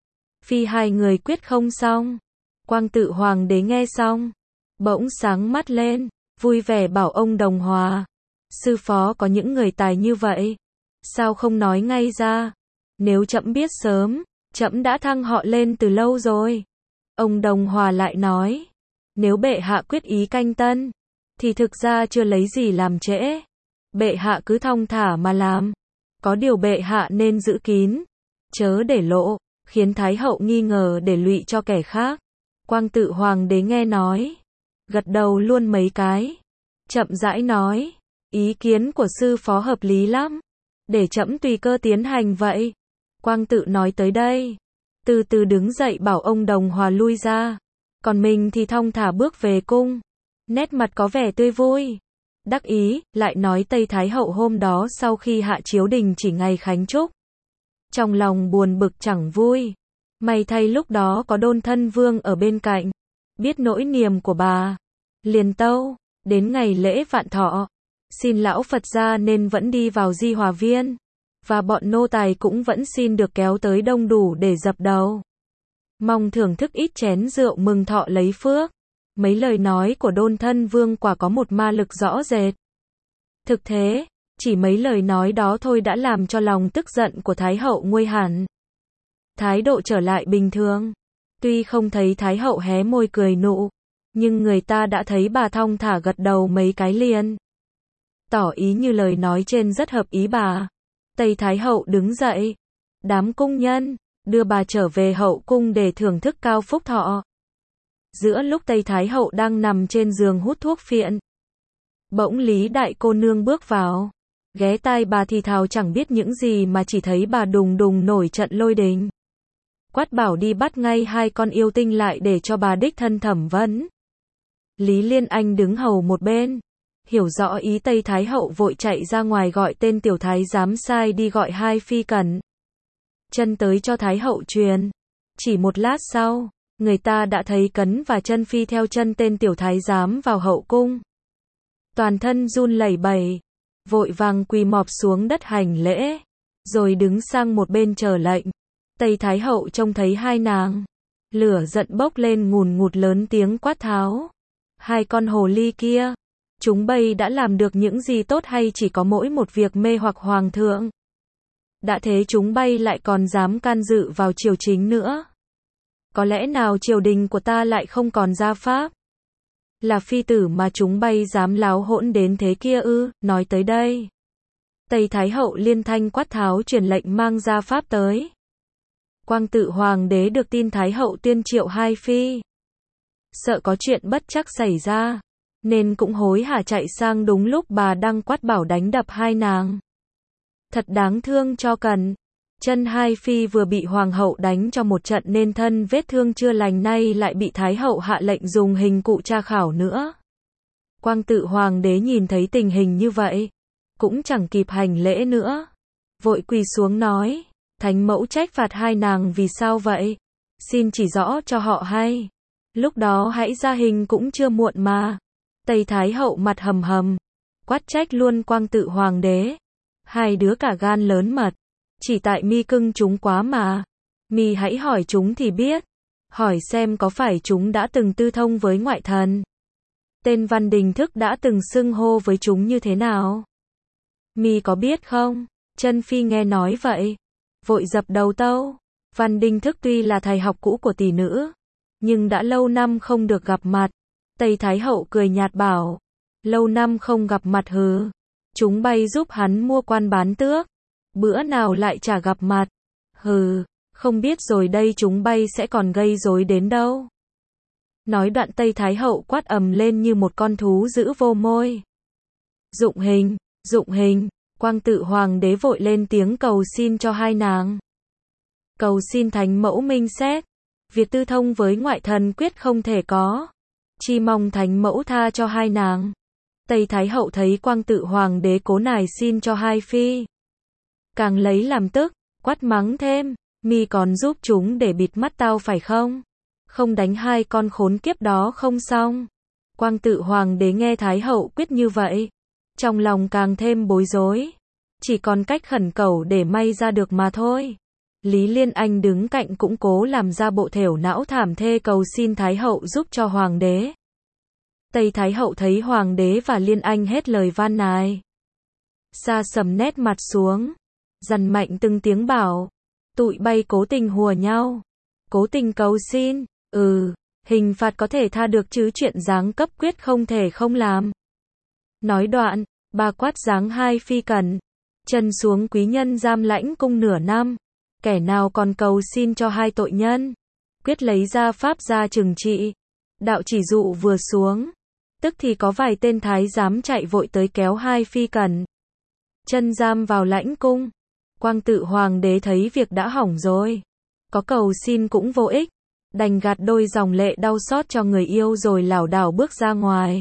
phi hai người quyết không xong. Quang tự hoàng đế nghe xong, bỗng sáng mắt lên, vui vẻ bảo ông Đồng Hòa. Sư phó có những người tài như vậy, sao không nói ngay ra? Nếu trẫm biết sớm, trẫm đã thăng họ lên từ lâu rồi. Ông Đồng Hòa lại nói, nếu bệ hạ quyết ý canh tân, thì thực ra chưa lấy gì làm trễ. Bệ hạ cứ thong thả mà làm. Có điều bệ hạ nên giữ kín, chớ để lộ, khiến Thái hậu nghi ngờ để lụy cho kẻ khác. Quang tự hoàng đế nghe nói, gật đầu luôn mấy cái, chậm rãi nói, ý kiến của sư phó hợp lý lắm, để trẫm tùy cơ tiến hành vậy. Quang tự nói tới đây, từ từ đứng dậy bảo ông Đồng Hòa lui ra, còn mình thì thong thả bước về cung, nét mặt có vẻ tươi vui, đắc ý, lại nói Tây Thái hậu hôm đó sau khi hạ chiếu đình chỉ ngày khánh chúc, trong lòng buồn bực chẳng vui. May thay lúc đó có Đôn thân vương ở bên cạnh, biết nỗi niềm của bà, liền tâu, đến ngày lễ vạn thọ, xin lão Phật gia nên vẫn đi vào Di Hòa Viên, và bọn nô tài cũng vẫn xin được kéo tới đông đủ để dập đầu. Mong thưởng thức ít chén rượu mừng thọ lấy phước. Mấy lời nói của Đôn thân vương quả có một ma lực rõ rệt. Thực thế, chỉ mấy lời nói đó thôi đã làm cho lòng tức giận của Thái hậu nguôi hẳn. Thái độ trở lại bình thường. Tuy không thấy Thái hậu hé môi cười nụ, nhưng người ta đã thấy bà thong thả gật đầu mấy cái liền, tỏ ý như lời nói trên rất hợp ý bà. Tây Thái hậu đứng dậy, đám cung nhân đưa bà trở về hậu cung để thưởng thức cao phúc thọ. Giữa lúc Tây Thái hậu đang nằm trên giường hút thuốc phiện, bỗng Lý đại cô nương bước vào, ghé tai bà thì thào chẳng biết những gì mà chỉ thấy bà đùng đùng nổi trận lôi đình, quát bảo đi bắt ngay hai con yêu tinh lại để cho bà đích thân thẩm vấn. Lý Liên Anh đứng hầu một bên, hiểu rõ ý Tây Thái hậu vội chạy ra ngoài gọi tên tiểu thái giám sai đi gọi hai phi cẩn chân tới cho Thái hậu truyền. Chỉ một lát sau, người ta đã thấy Cấn và Chân phi theo chân tên tiểu thái giám vào hậu cung. Toàn thân run lẩy bẩy, vội vàng quỳ mọp xuống đất hành lễ, rồi đứng sang một bên chờ lệnh. Tây Thái hậu trông thấy hai nàng, lửa giận bốc lên ngùn ngụt lớn tiếng quát tháo. Hai con hồ ly kia, chúng bay đã làm được những gì tốt hay chỉ có mỗi một việc mê hoặc hoàng thượng? Đã thế chúng bay lại còn dám can dự vào triều chính nữa. Có lẽ nào triều đình của ta lại không còn gia pháp? Là phi tử mà chúng bay dám láo hỗn đến thế kia ư? Nói tới đây, Tây Thái hậu liên thanh quát tháo truyền lệnh mang gia pháp tới. Quang tự hoàng đế được tin Thái hậu tuyên triệu hai phi, sợ có chuyện bất chắc xảy ra, nên cũng hối hả chạy sang đúng lúc bà đang quát bảo đánh đập hai nàng. Thật đáng thương cho Cần. Chân hai phi vừa bị hoàng hậu đánh cho một trận nên thân vết thương chưa lành, nay lại bị Thái hậu hạ lệnh dùng hình cụ tra khảo nữa. Quang tự hoàng đế nhìn thấy tình hình như vậy, cũng chẳng kịp hành lễ nữa, vội quỳ xuống nói, thánh mẫu trách phạt hai nàng vì sao vậy? Xin chỉ rõ cho họ hay. Lúc đó hãy ra hình cũng chưa muộn mà. Tây Thái hậu mặt hầm hầm, quát trách luôn Quang tự hoàng đế. Hai đứa cả gan lớn mật. Chỉ tại mi cưng chúng quá mà. Mi hãy hỏi chúng thì biết. Hỏi xem có phải chúng đã từng tư thông với ngoại thần. Tên Văn Đình Thức đã từng xưng hô với chúng như thế nào? Mi có biết không? Chân Phi nghe nói vậy. Vội dập đầu tâu. Văn Đình Thức tuy là thầy học cũ của tỷ nữ. Nhưng đã lâu năm không được gặp mặt. Tây Thái Hậu cười nhạt bảo. Lâu năm không gặp mặt hừ. Chúng bay giúp hắn mua quan bán tước. Bữa nào lại chả gặp mặt. Hừ, không biết rồi đây chúng bay sẽ còn gây rối đến đâu. Nói đoạn Tây Thái Hậu quát ầm lên như một con thú dữ vô môi. Dụng Hình, Dụng Hình, Quang Tự Hoàng đế vội lên tiếng cầu xin cho hai nàng. Cầu xin Thánh Mẫu minh xét. Việc tư thông với ngoại thần quyết không thể có. Chi mong Thánh Mẫu tha cho hai nàng. Tây Thái Hậu thấy Quang Tự Hoàng đế cố nài xin cho hai phi. Càng lấy làm tức, quát mắng thêm. Mi còn giúp chúng để bịt mắt tao phải không? Không đánh hai con khốn kiếp đó không xong. Quang Tự Hoàng đế nghe Thái Hậu quyết như vậy. Trong lòng càng thêm bối rối. Chỉ còn cách khẩn cầu để may ra được mà thôi. Lý Liên Anh đứng cạnh cũng cố làm ra bộ thểu não thảm thê cầu xin Thái Hậu giúp cho Hoàng đế. Tây Thái Hậu thấy Hoàng đế và Liên Anh hết lời van nài. Sa sầm nét mặt xuống. Dằn mạnh từng tiếng bảo. Tụi bay cố tình hùa nhau. Cố tình cầu xin. Ừ, hình phạt có thể tha được chứ chuyện giáng cấp quyết không thể không làm. Nói đoạn, bà quát giáng hai phi cần. Chân xuống quý nhân giam lãnh cung nửa năm. Kẻ nào còn cầu xin cho hai tội nhân. Quyết lấy ra pháp ra trừng trị. Đạo chỉ dụ vừa xuống. Tức thì có vài tên thái giám chạy vội tới kéo hai phi cần. Chân giam vào lãnh cung. Quang Tự Hoàng đế thấy việc đã hỏng rồi. Có cầu xin cũng vô ích. Đành gạt đôi dòng lệ đau xót cho người yêu rồi lảo đảo bước ra ngoài.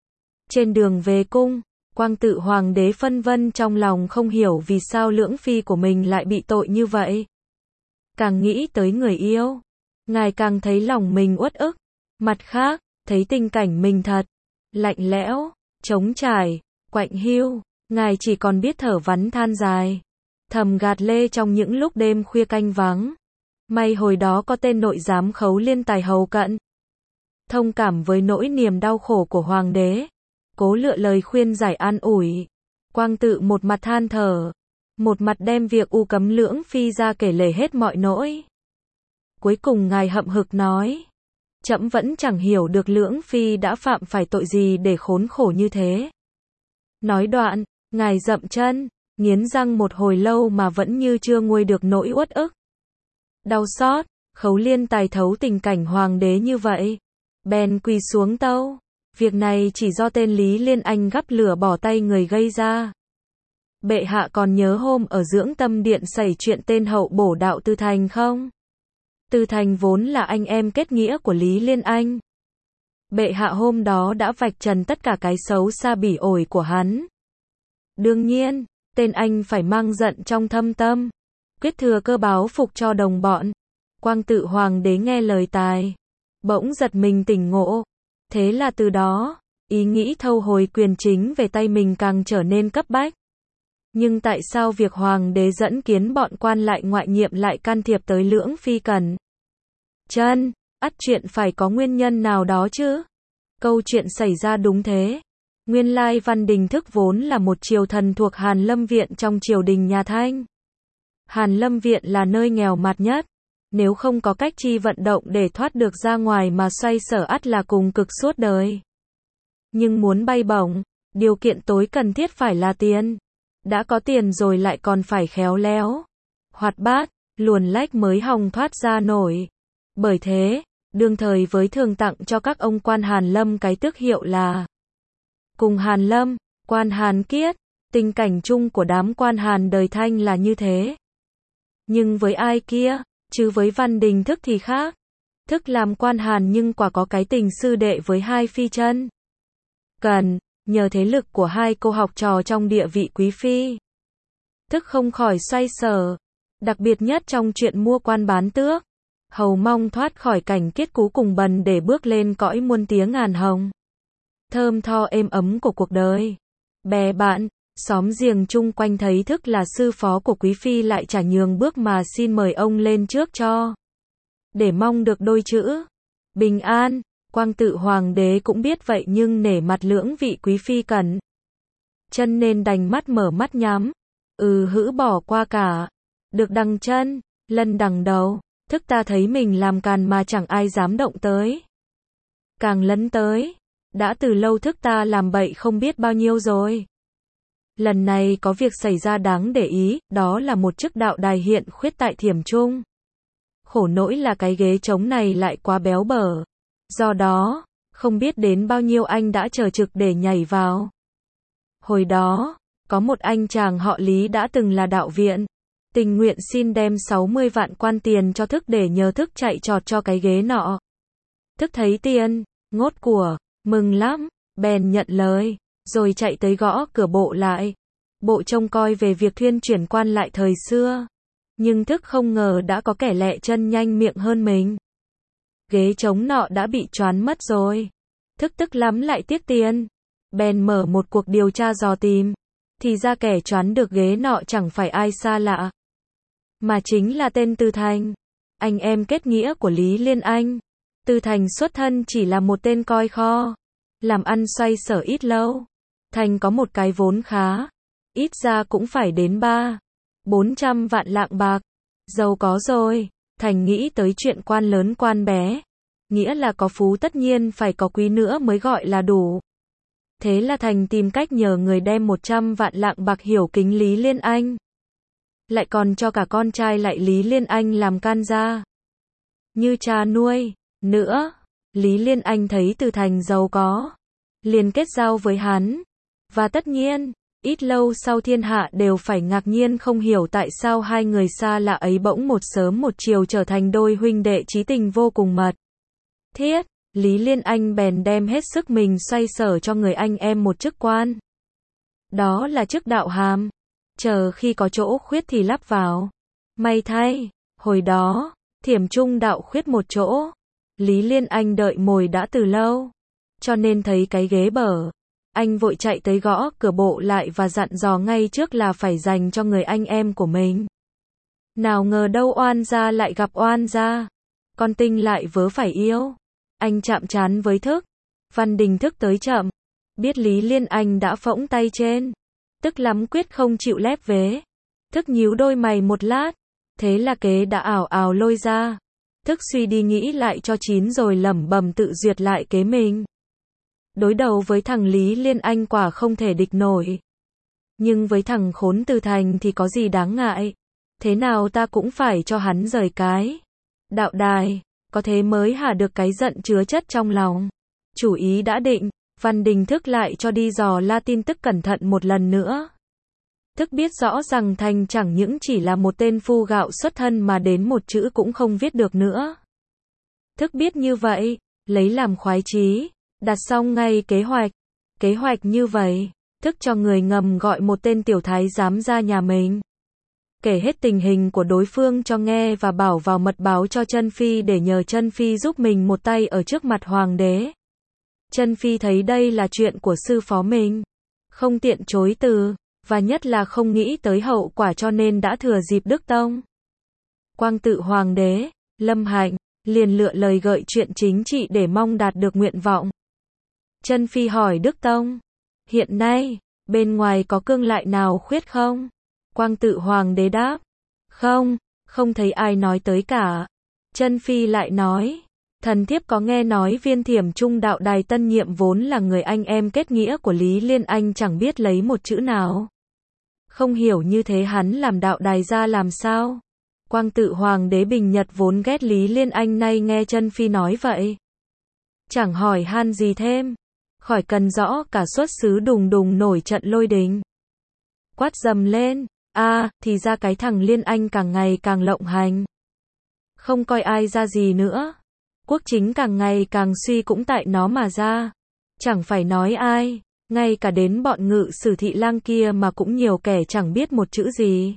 Trên đường về cung, Quang Tự Hoàng đế phân vân trong lòng không hiểu vì sao lưỡng phi của mình lại bị tội như vậy. Càng nghĩ tới người yêu, ngài càng thấy lòng mình uất ức. Mặt khác, thấy tình cảnh mình thật lạnh lẽo, trống trải, quạnh hiu, ngài chỉ còn biết thở vắn than dài. Thầm gạt lê trong những lúc đêm khuya canh vắng. May hồi đó có tên nội giám Khấu Liên tài hầu cận. Thông cảm với nỗi niềm đau khổ của hoàng đế. Cố lựa lời khuyên giải an ủi. Quang Tự một mặt than thở. Một mặt đem việc u cấm lưỡng phi ra kể lể hết mọi nỗi. Cuối cùng ngài hậm hực nói. Trẫm vẫn chẳng hiểu được lưỡng phi đã phạm phải tội gì để khốn khổ như thế. Nói đoạn, ngài dậm chân, nghiến răng một hồi lâu mà vẫn như chưa nguôi được nỗi uất ức. Đau xót, Khấu Liên tài thấu tình cảnh hoàng đế như vậy. Bèn quỳ xuống tâu. Việc này chỉ do tên Lý Liên Anh gắp lửa bỏ tay người gây ra. Bệ hạ còn nhớ hôm ở Dưỡng Tâm Điện xảy chuyện tên hậu bổ đạo Tư Thành không? Tư Thành vốn là anh em kết nghĩa của Lý Liên Anh. Bệ hạ hôm đó đã vạch trần tất cả cái xấu xa bỉ ổi của hắn. Đương nhiên, tên anh phải mang giận trong thâm tâm. Quyết thừa cơ báo phục cho đồng bọn. Quang Tự Hoàng đế nghe lời tài. Bỗng giật mình tỉnh ngộ. Thế là từ đó, ý nghĩ thâu hồi quyền chính về tay mình càng trở nên cấp bách. Nhưng tại sao việc hoàng đế dẫn kiến bọn quan lại ngoại nhiệm lại can thiệp tới lưỡng phi cần? Chân, ắt chuyện phải có nguyên nhân nào đó chứ? Câu chuyện xảy ra đúng thế. Nguyên lai Văn Đình Thức vốn là một triều thần thuộc Hàn Lâm Viện trong triều đình nhà Thanh. Hàn Lâm Viện là nơi nghèo mạt nhất. Nếu không có cách chi vận động để thoát được ra ngoài mà xoay sở ắt là cùng cực suốt đời. Nhưng muốn bay bổng, điều kiện tối cần thiết phải là tiền. Đã có tiền rồi lại còn phải khéo léo, hoạt bát, luồn lách mới hòng thoát ra nổi. Bởi thế, đương thời với thường tặng cho các ông quan Hàn Lâm cái tước hiệu là cùng Hàn Lâm, quan Hàn Kiết. Tình cảnh chung của đám quan Hàn đời Thanh là như thế. Nhưng với ai kia, chứ với Văn Đình Thức thì khác. Thức làm quan Hàn nhưng quả có cái tình sư đệ với hai phi chân. Cần, nhờ thế lực của hai cô học trò trong địa vị quý phi. Thức không khỏi xoay sở. Đặc biệt nhất trong chuyện mua quan bán tước. Hầu mong thoát khỏi cảnh kết cú cùng bần để bước lên cõi muôn tiếng ngàn hồng. Thơm tho êm ấm của cuộc đời. Bè bạn, Xóm giềng chung quanh thấy thức là sư phó của quý phi lại chả nhường bước mà xin mời ông lên trước cho. Để mong được đôi chữ bình an. Quang tự hoàng đế cũng biết vậy nhưng nể mặt lưỡng vị quý phi cẩn chân nên đành mắt mở mắt nhắm. Ừ hữ bỏ qua cả. Được đằng chân, lân đằng đầu. Thức ta thấy mình làm càn mà chẳng ai dám động tới. Càng lấn tới. Đã từ lâu thức ta làm bậy không biết bao nhiêu rồi. Lần này có việc xảy ra đáng để ý, đó là một chức đạo đài hiện khuyết tại Thiểm Trung. Khổ nỗi là cái ghế trống này lại quá béo bở. Do đó, không biết đến bao nhiêu anh đã chờ trực để nhảy vào. Hồi đó, có một anh chàng họ Lý đã từng là đạo viện. Tình nguyện xin đem sáu mươi vạn quan tiền cho thức để nhờ thức chạy trọt cho cái ghế nọ. Thức thấy tiền, ngốt của, mừng lắm, bèn nhận lời, rồi chạy tới gõ cửa bộ lại. Bộ trông coi về việc thuyên chuyển quan lại thời xưa. Nhưng thức không ngờ đã có kẻ lẹ chân nhanh miệng hơn mình. Ghế trống nọ đã bị choán mất rồi. Thức tức lắm lại tiếc tiền. Bèn mở một cuộc điều tra dò tìm. Thì ra kẻ choán được ghế nọ chẳng phải ai xa lạ. Mà chính là tên Tư Thành. Anh em kết nghĩa của Lý Liên Anh. Tư Thành xuất thân chỉ là một tên coi kho. Làm ăn xoay sở ít lâu. Thành có một cái vốn khá. Ít ra cũng phải đến ba, bốn trăm vạn lạng bạc. Giàu có rồi. Thành nghĩ tới chuyện quan lớn quan bé. Nghĩa là có phú tất nhiên phải có quý nữa mới gọi là đủ. Thế là Thành tìm cách nhờ người đem một trăm vạn lạng bạc hiểu kính Lý Liên Anh. Lại còn cho cả con trai lại Lý Liên Anh làm can gia. Như cha nuôi. Nữa, Lý Liên Anh thấy Từ Thành giàu có. Liền kết giao với hắn. Và tất nhiên, ít lâu sau thiên hạ đều phải ngạc nhiên không hiểu tại sao hai người xa lạ ấy bỗng một sớm một chiều trở thành đôi huynh đệ chí tình vô cùng mật thiết. Lý Liên Anh bèn đem hết sức mình xoay sở cho người anh em một chức quan. Đó là chức đạo hàm. Chờ khi có chỗ khuyết thì lắp vào. May thay, hồi đó, Thiểm Trung đạo khuyết một chỗ. Lý Liên Anh đợi mồi đã từ lâu. Cho nên thấy cái ghế bở. Anh vội chạy tới gõ cửa bộ lại và dặn dò ngay trước là phải dành cho người anh em của mình. Nào ngờ đâu oan gia lại gặp oan gia. Con Tinh lại vớ phải yêu. Anh chạm trán với Thức. Văn Đình Thức tới chậm. Biết Lý Liên Anh đã phỗng tay trên. Tức lắm quyết không chịu lép vế. Thức nhíu đôi mày một lát. Thế là kế đã ảo ảo lôi ra. Thức suy đi nghĩ lại cho chín rồi lẩm bẩm tự duyệt lại kế mình. Đối đầu với thằng Lý Liên Anh quả không thể địch nổi. Nhưng với thằng khốn Từ Thành thì có gì đáng ngại. Thế nào ta cũng phải cho hắn rời cái đạo đài. Có thế mới hả được cái giận chứa chất trong lòng. Chủ ý đã định. Văn Đình Thức lại cho đi dò la tin tức cẩn thận một lần nữa. Thức biết rõ rằng Thành chẳng những chỉ là một tên phu gạo xuất thân mà đến một chữ cũng không viết được nữa. Thức biết như vậy, lấy làm khoái chí, đặt xong ngay kế hoạch. Kế hoạch như vậy, Thức cho người ngầm gọi một tên tiểu thái giám ra nhà mình. Kể hết tình hình của đối phương cho nghe và bảo vào mật báo cho Chân Phi để nhờ Chân Phi giúp mình một tay ở trước mặt hoàng đế. Chân Phi thấy đây là chuyện của sư phó mình. Không tiện chối từ, và nhất là không nghĩ tới hậu quả cho nên đã thừa dịp Đức Tông. Quang tự hoàng đế, Lâm Hạnh, liền lựa lời gợi chuyện chính trị để mong đạt được nguyện vọng. Chân Phi hỏi Đức Tông, hiện nay, bên ngoài có cương lại nào khuyết không? Quang tự hoàng đế đáp, không, không thấy ai nói tới cả. Chân Phi lại nói, thần thiếp có nghe nói viên Thiểm Trung đạo đài tân nhiệm vốn là người anh em kết nghĩa của Lý Liên Anh chẳng biết lấy một chữ nào. Không hiểu như thế hắn làm đạo đài ra làm sao? Quang tự hoàng đế Bình Nhật vốn ghét Lý Liên Anh nay nghe Chân Phi nói vậy. Chẳng hỏi han gì thêm. Khỏi cần rõ cả xuất xứ đùng đùng nổi trận lôi đình. Quát dầm lên, a à, thì ra cái thằng Liên Anh càng ngày càng lộng hành. Không coi ai ra gì nữa. Quốc chính càng ngày càng suy cũng tại nó mà ra. Chẳng phải nói ai, ngay cả đến bọn ngự sử thị lang kia mà cũng nhiều kẻ chẳng biết một chữ gì.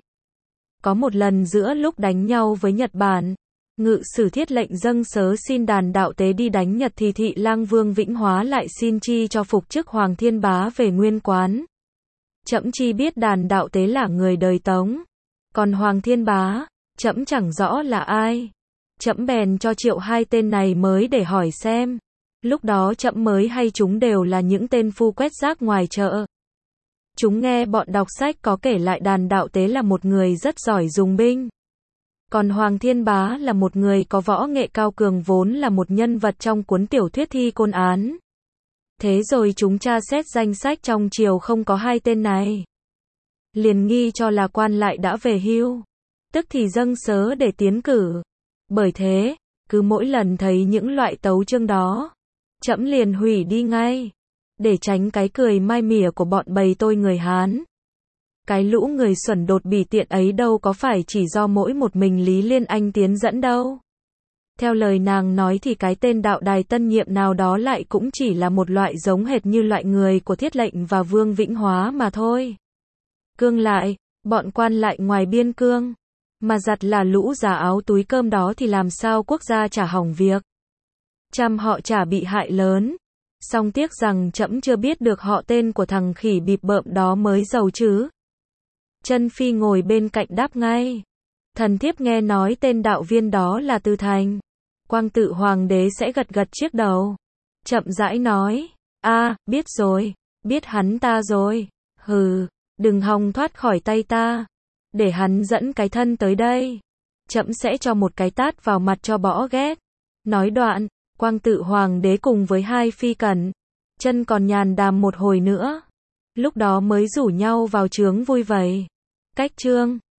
Có một lần giữa lúc đánh nhau với Nhật Bản, ngự sử thiết lệnh dâng sớ xin đàn đạo tế đi đánh Nhật thì thị lang Vương Vĩnh Hóa lại xin chi cho phục chức Hoàng Thiên Bá về nguyên quán. Trẫm chi biết đàn đạo tế là người đời Tống. Còn Hoàng Thiên Bá, trẫm chẳng rõ là ai. Trẫm bèn cho triệu hai tên này mới để hỏi xem. Lúc đó trẫm mới hay chúng đều là những tên phu quét rác ngoài chợ. Chúng nghe bọn đọc sách có kể lại đàn đạo tế là một người rất giỏi dùng binh. Còn Hoàng Thiên Bá là một người có võ nghệ cao cường vốn là một nhân vật trong cuốn tiểu thuyết thi côn án. Thế rồi chúng tra xét danh sách trong triều không có hai tên này. Liền nghi cho là quan lại đã về hưu. Tức thì dâng sớ để tiến cử. Bởi thế, cứ mỗi lần thấy những loại tấu chương đó, trẫm liền hủy đi ngay. Để tránh cái cười mai mỉa của bọn bầy tôi người Hán. Cái lũ người xuẩn đột bỉ tiện ấy đâu có phải chỉ do mỗi một mình Lý Liên Anh tiến dẫn đâu. Theo lời nàng nói thì cái tên đạo đài tân nhiệm nào đó lại cũng chỉ là một loại giống hệt như loại người của Thiết Lệnh và Vương Vĩnh Hóa mà thôi. Cương lại, bọn quan lại ngoài biên cương, mà giặt là lũ già áo túi cơm đó thì làm sao quốc gia chả hỏng việc. Trăm họ chả bị hại lớn. Song tiếc rằng trẫm chưa biết được họ tên của thằng khỉ bịp bợm đó mới giàu chứ. Chân Phi ngồi bên cạnh đáp ngay. Thần thiếp nghe nói tên đạo viên đó là Từ Thành. Quang Tự Hoàng đế sẽ gật gật chiếc đầu. Chậm rãi nói. A, à, biết rồi. Biết hắn ta rồi. Hừ, đừng hòng thoát khỏi tay ta. Để hắn dẫn cái thân tới đây. Trẫm sẽ cho một cái tát vào mặt cho bỏ ghét. Nói đoạn, Quang Tự Hoàng đế cùng với hai phi cẩn, chân còn nhàn đàm một hồi nữa. Lúc đó mới rủ nhau vào trướng vui vầy. Cách chương